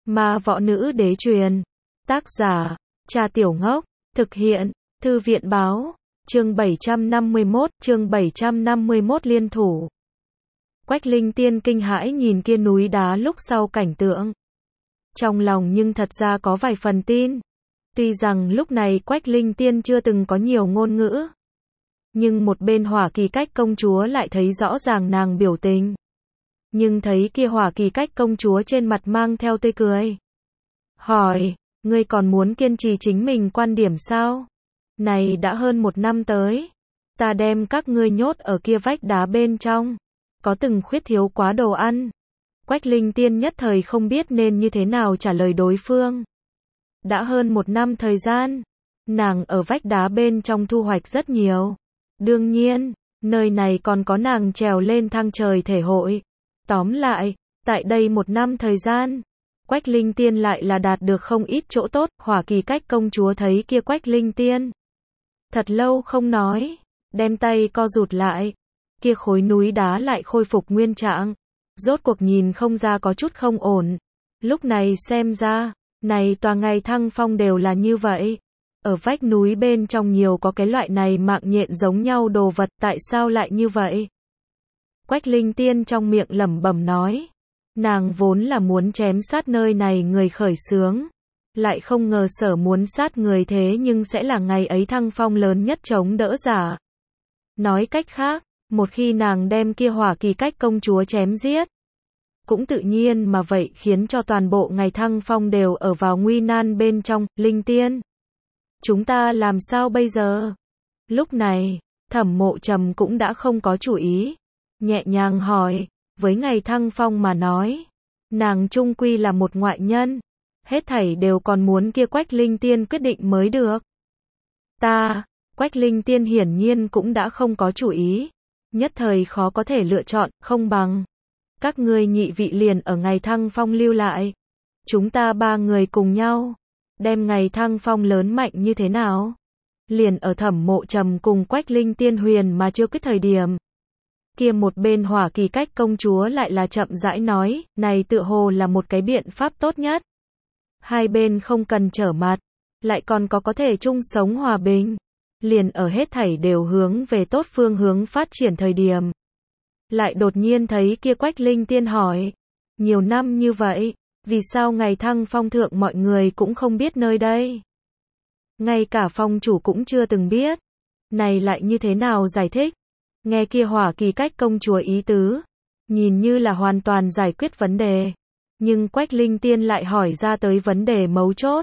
Ma võ nữ đế truyền. Tác giả, Trà Tiểu Ngốc. Thực hiện, Thư viện báo. Chương 751 liên thủ. Quách Linh Tiên kinh hãi nhìn kia núi đá lúc sau cảnh tượng. Trong lòng nhưng thật ra có vài phần tin. Tuy rằng lúc này Quách Linh Tiên chưa từng có nhiều ngôn ngữ. Nhưng một bên Hỏa Kỳ Cách công chúa lại thấy rõ ràng nàng biểu tình. Nhưng thấy kia Hỏa Kỳ Cách công chúa trên mặt mang theo tươi cười. Hỏi, ngươi còn muốn kiên trì chính mình quan điểm sao? Này đã hơn 1 năm tới. Ta đem các ngươi nhốt ở kia vách đá bên trong. Có từng khuyết thiếu quá đồ ăn. Quách Linh Tiên nhất thời không biết nên như thế nào trả lời đối phương. Đã hơn 1 năm thời gian. Nàng ở vách đá bên trong thu hoạch rất nhiều. Đương nhiên, nơi này còn có nàng trèo lên thang trời thể hội. Tóm lại, tại đây 1 năm thời gian, Quách Linh Tiên lại là đạt được không ít chỗ tốt. Hỏa Kỳ Cách công chúa thấy kia Quách Linh Tiên thật lâu không nói, đem tay co rụt lại. Kia khối núi đá lại khôi phục nguyên trạng. Rốt cuộc nhìn không ra có chút không ổn. Lúc này xem ra, này tòa ngày Thăng Phong đều là như vậy. Ở vách núi bên trong nhiều có cái loại này mạng nhện giống nhau đồ vật, tại sao lại như vậy? Quách Linh Tiên trong miệng lẩm bẩm nói. Nàng vốn là muốn chém sát nơi này người khởi xướng. Lại không ngờ sở muốn sát người thế nhưng sẽ là ngày ấy Thăng Phong lớn nhất chống đỡ giả. Nói cách khác, một khi nàng đem kia Hỏa Kỳ Cách công chúa chém giết, cũng tự nhiên mà vậy khiến cho toàn bộ ngày Thăng Phong đều ở vào nguy nan bên trong. Linh Tiên, chúng ta làm sao bây giờ? Lúc này, Thẩm Mộ Trầm cũng đã không có chủ ý. Nhẹ nhàng hỏi, với ngày Thăng Phong mà nói, nàng chung quy là một ngoại nhân. Hết thảy đều còn muốn kia Quách Linh Tiên quyết định mới được. Quách Linh Tiên hiển nhiên cũng đã không có chủ ý. Nhất thời khó có thể lựa chọn, không bằng các ngươi nhị vị liền ở ngày Thăng Phong lưu lại. Chúng ta 3 người cùng nhau, đem ngày Thăng Phong lớn mạnh như thế nào? Liền ở Thẩm Mộ Trầm cùng Quách Linh Tiên huyền mà chưa cái thời điểm. Kia một bên Hỏa Kỳ Cách công chúa lại là chậm rãi nói, này tựa hồ là một cái biện pháp tốt nhất. Hai bên không cần trở mặt, lại còn có thể chung sống hòa bình. Liền ở hết thảy đều hướng về tốt phương hướng phát triển thời điểm. Lại đột nhiên thấy kia Quách Linh Tiên hỏi, nhiều năm như vậy, vì sao ngày Thăng Phong thượng mọi người cũng không biết nơi đây? Ngay cả phong chủ cũng chưa từng biết. Này lại như thế nào giải thích? Nghe kia Hỏa Kỳ Cách công chúa ý tứ, nhìn như là hoàn toàn giải quyết vấn đề. Nhưng Quách Linh Tiên lại hỏi ra tới vấn đề mấu chốt.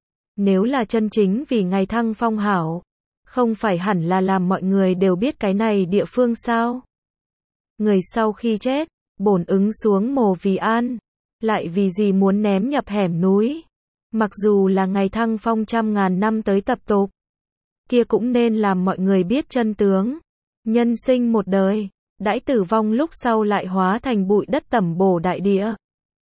Nếu là chân chính vì ngày Thăng Phong hảo, không phải hẳn là làm mọi người đều biết cái này địa phương sao? Người sau khi chết, bổn ứng xuống mồ vì an, lại vì gì muốn ném nhập hẻm núi? Mặc dù là ngày Thăng Phong trăm ngàn năm tới tập tục, kia cũng nên làm mọi người biết chân tướng. Nhân sinh một đời, đãi tử vong lúc sau lại hóa thành bụi đất tẩm bổ đại địa.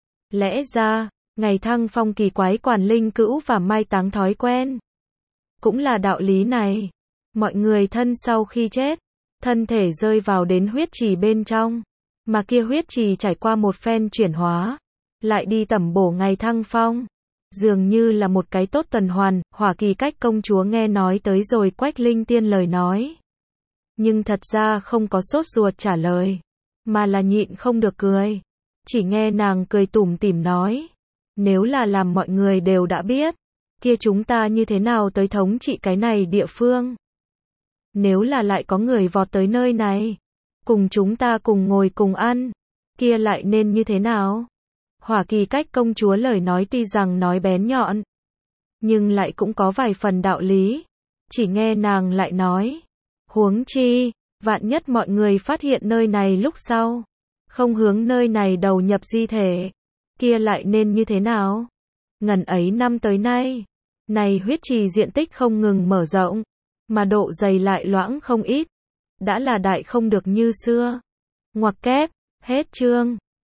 Lẽ ra, ngày Thăng Phong kỳ quái quản linh cữu và mai táng thói quen. Cũng là đạo lý này. Mọi người thân sau khi chết, thân thể rơi vào đến huyết trì bên trong. Mà kia huyết trì trải qua một phen chuyển hóa, lại đi tẩm bổ ngày Thăng Phong. Dường như là một cái tốt tuần hoàn. Hỏa Kỳ Cách công chúa nghe nói tới rồi Quách Linh Tiên lời nói. Nhưng thật ra không có sốt ruột trả lời, mà là nhịn không được cười. Chỉ nghe nàng cười tủm tỉm nói, nếu là làm mọi người đều đã biết, kia chúng ta như thế nào tới thống trị cái này địa phương? Nếu là lại có người vọt tới nơi này, cùng chúng ta cùng ngồi cùng ăn, kia lại nên như thế nào? Hỏa Kỳ Cách công chúa lời nói tuy rằng nói bén nhọn, nhưng lại cũng có vài phần đạo lý. Chỉ nghe nàng lại nói, huống chi, vạn nhất mọi người phát hiện nơi này lúc sau, không hướng nơi này đầu nhập di thể, kia lại nên như thế nào? Ngần ấy năm tới nay, này huyết trì diện tích không ngừng mở rộng, mà độ dày lại loãng không ít, đã là đại không được như xưa. Ngoặc kép, hết chương.